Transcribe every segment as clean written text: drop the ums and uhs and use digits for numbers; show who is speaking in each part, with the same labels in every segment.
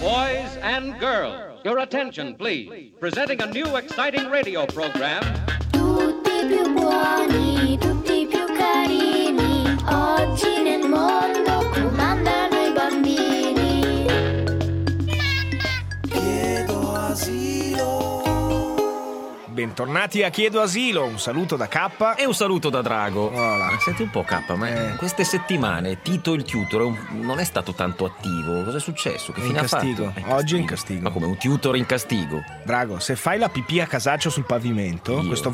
Speaker 1: Boys and girls, your attention please. Presenting a new exciting radio program.
Speaker 2: Tutti più buoni, tutti più carini, oggi nel mondo comandano i bambini.
Speaker 3: Chiedo asilo.
Speaker 4: Bentornati a Chiedo Asilo, un saluto da K
Speaker 5: e un saluto da Drago.
Speaker 4: Voilà.
Speaker 5: Senti un po' K, ma queste settimane Tito il tutor non è stato tanto attivo. Cos'è successo? Che fine ha fatto?
Speaker 4: Castigo. Oggi è in castigo.
Speaker 5: Ma come un tutor in castigo?
Speaker 4: Drago, se fai la pipì a casaccio sul pavimento, questo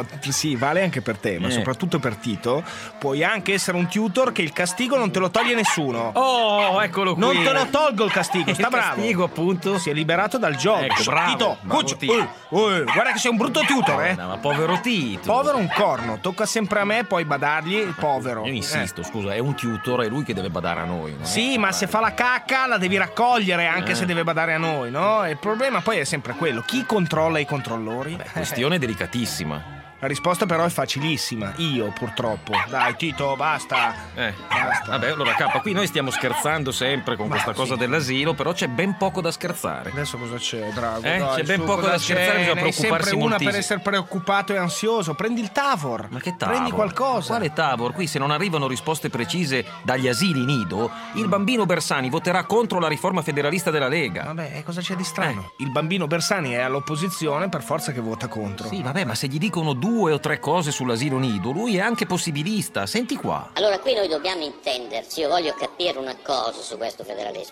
Speaker 4: vale anche per te, ma soprattutto per Tito, puoi anche essere un tutor che il castigo non te lo toglie nessuno.
Speaker 5: Oh, eccolo qui.
Speaker 4: Non te lo tolgo il castigo, sta bravo.
Speaker 5: Il castigo, appunto.
Speaker 4: Si è liberato dal gioco.
Speaker 5: Ecco, bravo.
Speaker 4: Tito,
Speaker 5: Tito.
Speaker 4: Guarda che sei un brutto tutor, eh.
Speaker 5: No, ma povero Tito.
Speaker 4: Povero un corno, tocca sempre a me poi badargli il povero.
Speaker 5: Io insisto, scusa, è un tutor, è lui che deve badare a noi, no?
Speaker 4: Sì, ma se fa la cacca la devi raccogliere anche se deve badare a noi, no? E il problema poi è sempre quello, chi controlla i controllori?
Speaker 5: Questione delicatissima.
Speaker 4: La risposta però è facilissima, io purtroppo. Dai Tito, basta. Basta.
Speaker 5: Vabbè, allora K, qui noi stiamo scherzando sempre con questa cosa dell'asilo, però c'è ben poco da scherzare.
Speaker 4: Adesso cosa c'è, Drago?
Speaker 5: Dai,
Speaker 4: c'è
Speaker 5: ben poco da scherzare, bisogna preoccuparsi
Speaker 4: sempre una
Speaker 5: moltissimo.
Speaker 4: per essere preoccupato e ansioso. Prendi il Tavor.
Speaker 5: Ma che Tavor?
Speaker 4: Prendi qualcosa.
Speaker 5: Quale Tavor? Qui se non arrivano risposte precise dagli asili nido, il bambino Bersani voterà contro la riforma federalista della Lega.
Speaker 4: Vabbè, cosa c'è di strano? Il bambino Bersani è all'opposizione, per forza che vota contro.
Speaker 5: Sì, vabbè, ma se gli dicono 2 o 3 cose sull'asilo nido, lui è anche possibilista. Senti qua.
Speaker 6: Allora qui noi dobbiamo intenderci, io voglio capire una cosa su questo federalismo.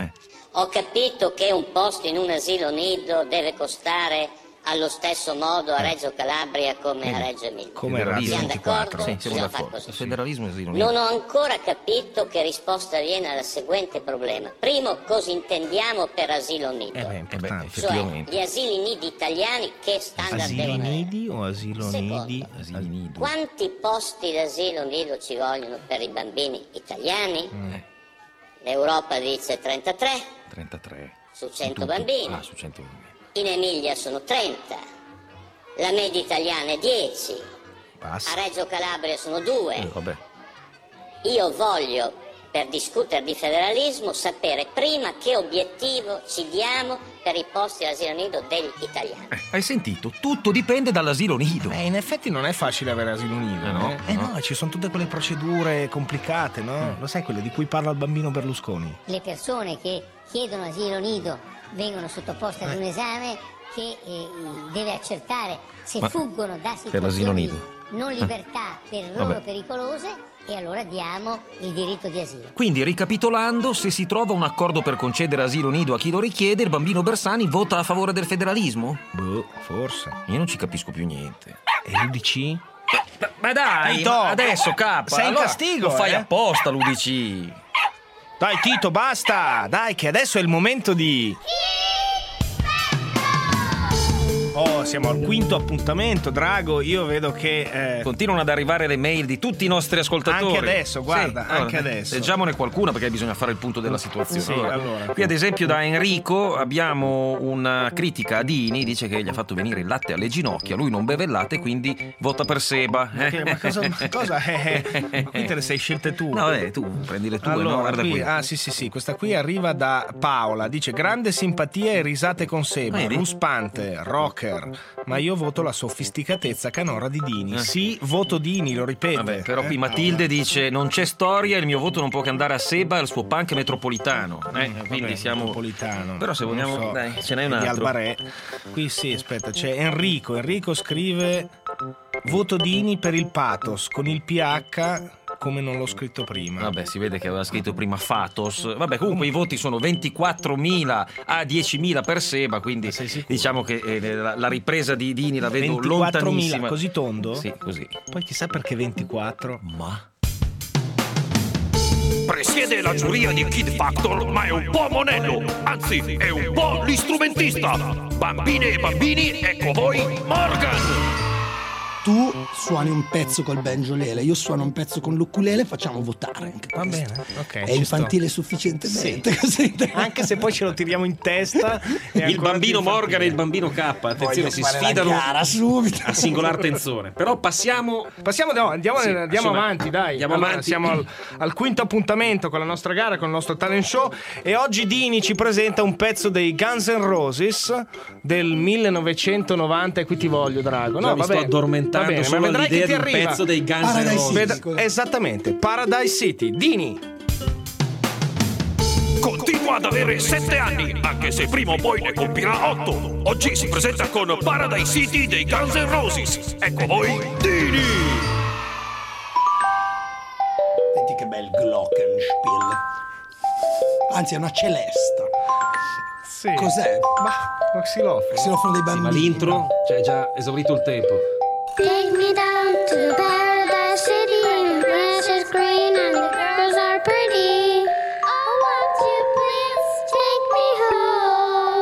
Speaker 6: Ho capito che un posto in un asilo nido deve costare allo stesso modo a Reggio Calabria come a Reggio Emilia.
Speaker 4: Come era
Speaker 6: Siamo
Speaker 4: 24.
Speaker 6: d'accordo?
Speaker 5: Sì, siamo
Speaker 6: Bisogna
Speaker 5: d'accordo.
Speaker 6: fare così.
Speaker 5: Il federalismo e asilo nido.
Speaker 6: Non ho ancora capito che risposta viene al seguente problema. Primo, cosa intendiamo per asilo nido?
Speaker 4: Importante.
Speaker 6: Cioè, gli asili nidi italiani che standard
Speaker 4: Asili
Speaker 6: devono avere?
Speaker 4: nidi o asilo
Speaker 6: Secondo,
Speaker 4: nidi?
Speaker 5: Asili nido.
Speaker 6: Quanti posti d'asilo nido ci vogliono per i bambini italiani? L'Europa dice 33
Speaker 5: 33.
Speaker 6: su 100 bambini.
Speaker 5: Ah, su 100 bambini.
Speaker 6: In Emilia sono 30. La media italiana è 10.
Speaker 4: Basta.
Speaker 6: A Reggio Calabria sono 2.
Speaker 5: Vabbè.
Speaker 6: Io voglio, per discutere di federalismo, sapere prima che obiettivo ci diamo per i posti all'asilo nido degli italiani.
Speaker 5: Hai sentito? Tutto dipende dall'asilo nido.
Speaker 4: In effetti non è facile avere asilo nido,
Speaker 5: no?
Speaker 4: No, ci sono tutte quelle procedure complicate, no? Lo sai quelle di cui parla il bambino Berlusconi?
Speaker 7: Le persone che chiedono asilo nido vengono sottoposte ad un esame che deve accertare se fuggono da
Speaker 5: per l'asilo
Speaker 7: situazioni
Speaker 5: nido.
Speaker 7: non libertà per loro pericolose, e allora diamo il diritto di asilo.
Speaker 5: Quindi, ricapitolando, se si trova un accordo per concedere asilo nido a chi lo richiede, il bambino Bersani vota a favore del federalismo?
Speaker 4: Boh, forse.
Speaker 5: Io non ci capisco più niente.
Speaker 4: E l'UDC?
Speaker 5: Ma dai,
Speaker 4: Tito,
Speaker 5: ma adesso K,
Speaker 4: sei in
Speaker 5: allora
Speaker 4: castigo,
Speaker 5: lo fai
Speaker 4: eh?
Speaker 5: apposta l'UDC.
Speaker 4: Dai Tito, basta! Dai, che adesso è il momento di... Oh, siamo al quinto appuntamento, Drago. Io vedo che...
Speaker 5: Continuano ad arrivare le mail di tutti i nostri ascoltatori.
Speaker 4: Anche adesso, guarda,
Speaker 5: Sì,
Speaker 4: anche
Speaker 5: allora,
Speaker 4: adesso.
Speaker 5: Leggiamone qualcuna perché bisogna fare il punto della situazione.
Speaker 4: Sì, allora.
Speaker 5: Qui ad esempio da Enrico abbiamo una critica a Dini, dice che gli ha fatto venire il latte alle ginocchia, lui non beve il latte, quindi vota per Seba.
Speaker 4: Ma cosa? Qui te le sei scelte tu.
Speaker 5: No, tu prendi le tue,
Speaker 4: Allora,
Speaker 5: no? Guarda qui.
Speaker 4: Sì, questa qui arriva da Paola, dice grande simpatia e risate con Seba,
Speaker 5: Vedi?
Speaker 4: ruspante, rocker, ma io voto la sofisticatezza canora di Dini. Sì, voto Dini, lo ripete.
Speaker 5: Vabbè, però qui Matilde dice non c'è storia, il mio voto non può che andare a Seba e al suo punk metropolitano. Quindi
Speaker 4: Vabbè,
Speaker 5: siamo...
Speaker 4: Napolitano.
Speaker 5: Però se
Speaker 4: Non
Speaker 5: vogliamo...
Speaker 4: so.
Speaker 5: Dai, ce n'è un
Speaker 4: Di
Speaker 5: altro.
Speaker 4: Albarè. Qui sì, aspetta, c'è Enrico scrive voto Dini per il pathos con il PH come non l'ho scritto prima.
Speaker 5: Vabbè, si vede che aveva scritto prima Fatos. Vabbè, comunque i voti sono 24.000 a 10.000 per Seba, quindi diciamo che la ripresa di Dini la vedo
Speaker 4: 24.000,
Speaker 5: lontanissima.
Speaker 4: così tondo?
Speaker 5: Sì, così.
Speaker 4: Poi chissà perché 24.
Speaker 5: Ma...
Speaker 8: Presiede la giuria di Kid Factor, ma è un po' monello, anzi è un po' l'istrumentista. Bambine e bambini, ecco voi Morgan!
Speaker 9: tu suoni un pezzo col banjolele, io suono un pezzo con l'ukulele, facciamo votare anche
Speaker 4: Va
Speaker 9: questo.
Speaker 4: bene, ok.
Speaker 9: È infantile sufficientemente così.
Speaker 4: Anche se poi ce lo tiriamo in testa.
Speaker 5: Il bambino Morgan e il bambino K, attenzione, si sfidano
Speaker 9: subito
Speaker 5: a singolar tensione. Però passiamo
Speaker 4: andiamo avanti, dai.
Speaker 5: Andiamo
Speaker 4: Allora,
Speaker 5: avanti.
Speaker 4: siamo al quinto appuntamento con la nostra gara, con il nostro talent show, e oggi Dini ci presenta un pezzo dei Guns N' Roses del 1990. E qui ti voglio, Drago.
Speaker 5: Mi sto addormentando
Speaker 4: va bene,
Speaker 5: solo
Speaker 4: ma vedrai
Speaker 5: all'idea
Speaker 4: che ti
Speaker 5: di un
Speaker 4: arriva.
Speaker 5: pezzo dei Guns N'
Speaker 9: Paradise
Speaker 5: Roses.
Speaker 9: City.
Speaker 4: Esattamente, Paradise City. Dini.
Speaker 8: Continua ad avere 7 anni, anche se prima o poi ne compirà 8. Oggi si presenta con Paradise City dei Guns N' Roses. Ecco voi, Dini!
Speaker 9: Senti che bel glockenspiel. Anzi, è una celesta.
Speaker 4: Sì.
Speaker 9: Cos'è?
Speaker 4: Ma xilofono.
Speaker 9: Xilofono dei
Speaker 5: Ma
Speaker 9: bambini.
Speaker 5: l'intro? Cioè, è già esaurito il tempo.
Speaker 2: Take me down to the paradise city. The grass is green and the girls are pretty. Oh, won't you please take me home?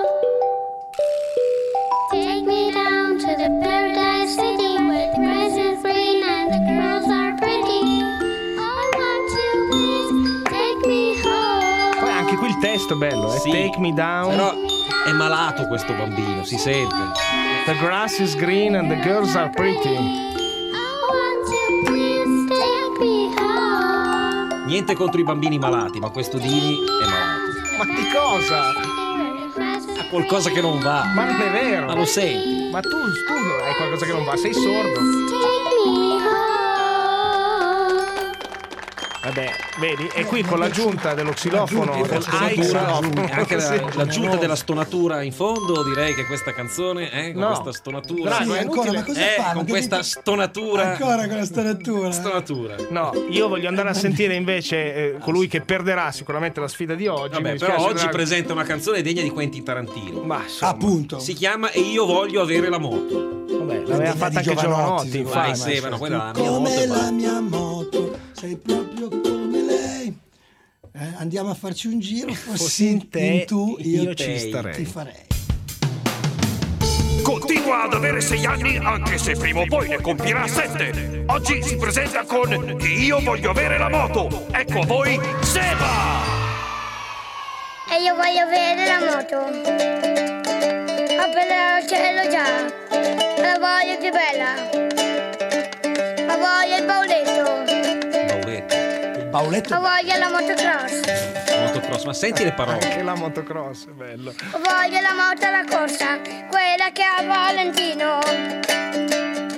Speaker 2: Take me down to the paradise city where the grass is green and the girls are pretty. Oh, won't you please take me home?
Speaker 4: Poi anche qui il testo è bello,
Speaker 5: Sì.
Speaker 4: Take me down.
Speaker 5: Però è malato questo bambino, si sente.
Speaker 4: The grass is green and the girls are pretty.
Speaker 2: Oh, won't you please take me home?
Speaker 5: Niente contro i bambini malati, ma questo Dini è malato.
Speaker 4: Ma di cosa?
Speaker 5: Ha qualcosa che non va.
Speaker 4: Ma non è vero.
Speaker 5: Ma lo senti?
Speaker 4: Ma tu hai qualcosa che non va, sei sordo.
Speaker 2: Take me home.
Speaker 4: Vabbè, vedi? E qui con l'aggiunta dello xilofono, del
Speaker 5: Stonatura, anche
Speaker 4: Sì.
Speaker 5: l'aggiunta della stonatura in fondo, direi che questa canzone, con
Speaker 4: No.
Speaker 5: questa stonatura,
Speaker 4: Dai,
Speaker 9: Sì,
Speaker 4: ma è
Speaker 9: ancora,
Speaker 4: inutile.
Speaker 9: ma cosa fanno?
Speaker 5: con
Speaker 9: Che
Speaker 5: questa stonatura,
Speaker 9: Ancora con la stonatura.
Speaker 5: stonatura.
Speaker 4: No, io voglio andare a sentire invece colui che perderà sicuramente la sfida di oggi.
Speaker 5: Vabbè,
Speaker 4: Mi
Speaker 5: però
Speaker 4: dispiace,
Speaker 5: oggi
Speaker 4: Drago.
Speaker 5: presenta una canzone degna di Quentin Tarantino.
Speaker 4: Ma insomma,
Speaker 9: Appunto.
Speaker 5: Si chiama E io voglio avere la moto.
Speaker 4: vabbè,
Speaker 9: La
Speaker 4: l'aveva
Speaker 9: degna
Speaker 4: fatta
Speaker 9: di
Speaker 4: anche Giovanotti,
Speaker 9: Giovanotti,
Speaker 4: infatti.
Speaker 5: Vai, Sevano, quella è la mia
Speaker 9: Come
Speaker 5: moto.
Speaker 9: la mia moto, sei proprio come lei. Andiamo a farci un giro, fossi
Speaker 4: in te,
Speaker 9: in tu,
Speaker 4: io ci
Speaker 9: ti
Speaker 4: starei.
Speaker 9: farei.
Speaker 8: Continua ad avere 6 anni, anche se prima o poi ne compirà 7. Oggi si presenta con Che io voglio avere la moto. Ecco a voi, Seba!
Speaker 2: E io voglio avere la moto. Ma bella al cielo già. La voglio più bella. Ma voglio il bauletto.
Speaker 5: Bauletto,
Speaker 9: Il bauletto.
Speaker 2: Ma voglio la motocross.
Speaker 5: motocross, ma senti le parole.
Speaker 4: Anche la motocross, è bello.
Speaker 2: Voglio la moto alla corsa. Quella che ha Valentino.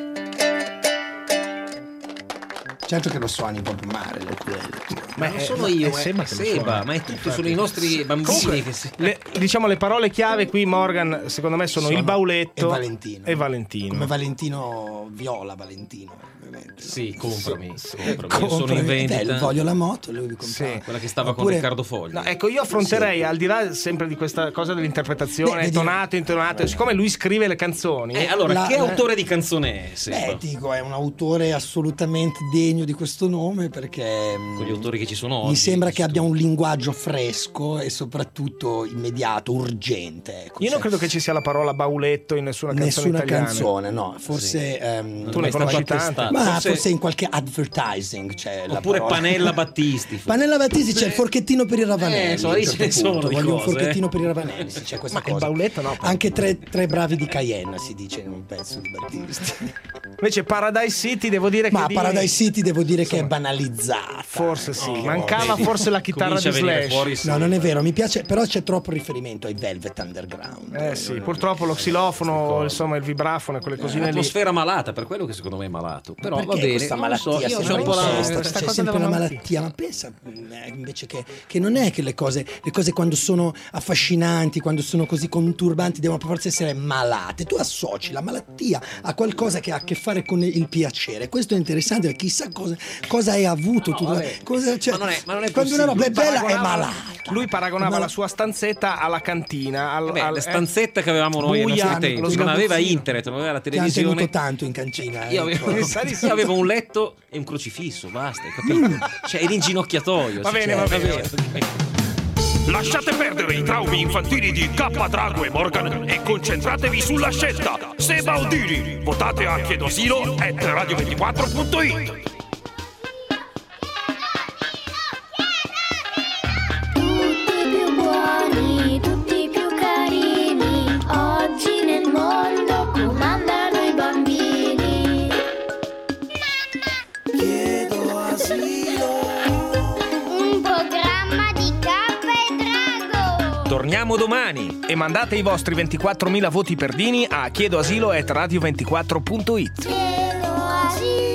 Speaker 9: Certo che lo suoni proprio male l'ukulele.
Speaker 5: Ma non sono io,
Speaker 4: è Seba
Speaker 5: è
Speaker 4: che lo
Speaker 5: Seba,
Speaker 4: suona.
Speaker 5: ma è tutto, sono i nostri bambini
Speaker 4: Comunque,
Speaker 5: che si...
Speaker 4: diciamo le parole chiave qui, Morgan, secondo me sono il bauletto
Speaker 9: e Valentino.
Speaker 4: e Valentino.
Speaker 9: Come Valentino Viola Valentino, ovviamente.
Speaker 5: Sì, comprami. Io sono
Speaker 9: Comprami.
Speaker 5: in vendita.
Speaker 9: Voglio la moto, lui vi compra.
Speaker 4: Sì.
Speaker 5: Quella che stava con
Speaker 9: Oppure-
Speaker 5: Riccardo Fogli.
Speaker 4: No, ecco, io affronterei, al di là sempre di questa cosa dell'interpretazione,
Speaker 9: Beh, vedi-
Speaker 4: tonato, intonato, siccome lui scrive le canzoni,
Speaker 5: Allora, che
Speaker 9: la-
Speaker 5: autore di canzone è Seba?
Speaker 9: Dico, è un autore assolutamente degno di questo nome perché
Speaker 5: Con gli autori che ci sono oggi.
Speaker 9: mi sembra che abbia un linguaggio fresco e soprattutto immediato, urgente. Ecco.
Speaker 4: io non
Speaker 9: Cioè,
Speaker 4: credo che ci sia la parola bauletto in nessuna canzone
Speaker 9: nessuna
Speaker 4: italiana.
Speaker 9: canzone, no, forse
Speaker 4: Tu ne conosci tante?
Speaker 9: ma forse in qualche advertising c'è la
Speaker 5: Oppure
Speaker 9: parola.
Speaker 5: Panella Battisti.
Speaker 9: Panella Battisti c'è il forchettino per i Ravanelli.
Speaker 5: insomma,
Speaker 9: a un
Speaker 5: lì ce ne
Speaker 9: certo punto.
Speaker 5: sono di
Speaker 9: Voglio un
Speaker 5: cose,
Speaker 9: forchettino per i Ravanelli, sì, c'è questa
Speaker 4: Ma il
Speaker 9: cosa.
Speaker 4: bauletto no.
Speaker 9: Anche tre bravi di Cayenne si dice in un pezzo di Battisti.
Speaker 4: Invece Paradise City devo dire
Speaker 9: Ma
Speaker 4: che
Speaker 9: Paradise City devo dire che è banalizzata.
Speaker 4: forse sì,
Speaker 9: No,
Speaker 4: mancava
Speaker 5: vedi,
Speaker 4: forse la chitarra
Speaker 5: comincia
Speaker 4: di
Speaker 5: a venire
Speaker 4: Slash.
Speaker 5: fuori, sì.
Speaker 9: No, non è vero, mi piace, però c'è troppo riferimento ai Velvet Underground.
Speaker 4: Eh sì, purtroppo lo xilofono, insomma il vibrafono e quelle cosine lì.
Speaker 5: Un'atmosfera malata, per quello che secondo me è malato. Però
Speaker 9: Perché
Speaker 5: va bene,
Speaker 9: questa
Speaker 5: non lo so,
Speaker 9: malattia
Speaker 5: io
Speaker 9: sempre
Speaker 5: c'ho un po' la...
Speaker 9: imposta?
Speaker 4: questa
Speaker 9: C'è
Speaker 4: cosa
Speaker 9: sempre
Speaker 4: della
Speaker 9: una
Speaker 4: malattia.
Speaker 9: malattia, ma pensa invece che non è che le cose quando sono affascinanti, quando sono così conturbanti devono per forza essere malate. Tu associ la malattia a qualcosa che ha a che fare con il piacere. Questo è interessante perché chissà cosa hai avuto tu. Cosa, cioè,
Speaker 5: ma non è
Speaker 9: quando una roba è
Speaker 5: possibile.
Speaker 9: bella è malata.
Speaker 4: Lui paragonava
Speaker 9: Ma-
Speaker 4: la sua stanzetta alla cantina.
Speaker 5: La stanzetta che avevamo noi ai
Speaker 4: buia,
Speaker 5: nostri tempi,
Speaker 4: lo
Speaker 5: non aveva
Speaker 4: sgabuzzino.
Speaker 5: internet, non aveva la
Speaker 9: Ti hanno
Speaker 5: televisione.
Speaker 9: tenuto tanto in cancina.
Speaker 5: Io avevo, io avevo un letto e un crocifisso, basta, hai capito? Cioè, eri in ginocchiatoio.
Speaker 4: Va bene,
Speaker 5: cioè,
Speaker 4: va bene.
Speaker 5: ok.
Speaker 8: Lasciate perdere i traumi infantili di K, Drago e Morgan e concentratevi sulla scelta. Seba o Dini? Votate a chiedoasilo@radio24.it.
Speaker 5: Torniamo domani
Speaker 4: e mandate i vostri 24.000 voti per Dini a chiedoasilo@radio24.it.
Speaker 2: Chiedo asilo.